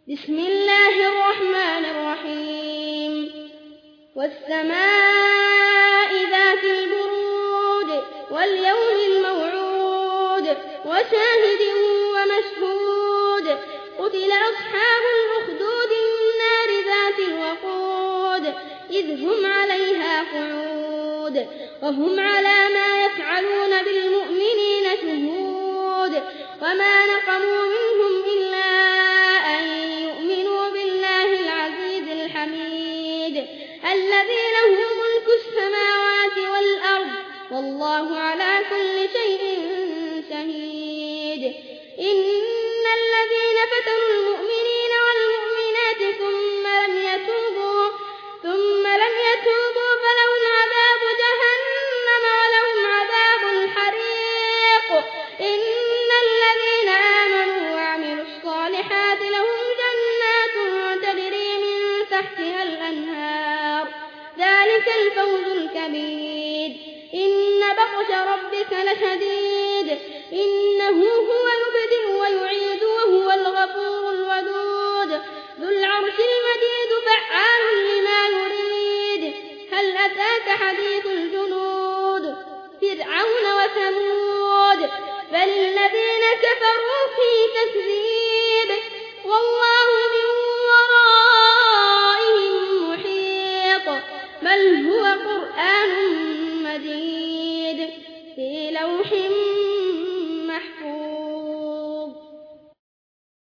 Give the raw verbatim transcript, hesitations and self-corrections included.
بسم الله الرحمن الرحيم والسماء ذات البروج واليوم الموعود وشاهد ومشهود قتل أصحاب الأخدود النار ذات الوقود إذ هم عليها قعود وهم على ما يفعلون بالمؤمنين شهود وما نقموا منهم إلا أن يؤمنوا بالله العزيز الحميد الذي له ملك السماوات والأرض والله على كل شيء شهيد إن الذين فتنوا المؤمنين والمؤمنات ثم لم يتوبوا ثم لم يتوبوا فلهم عذاب جهنم ولهم عذاب الحريق إن الذين آمنوا وعملوا الصالحات لهم جنات تجري من تحتها الأنهار ذلك الفوز الكبير إن بطش ربك لشديد إنه هو يبدئ ويعيد وهو الغفور الودود ذو العرش المجيد فعال لما يريد هل أتاك حديث الجنود فرعون وثمود بل الذين كفروا في تكذيب والله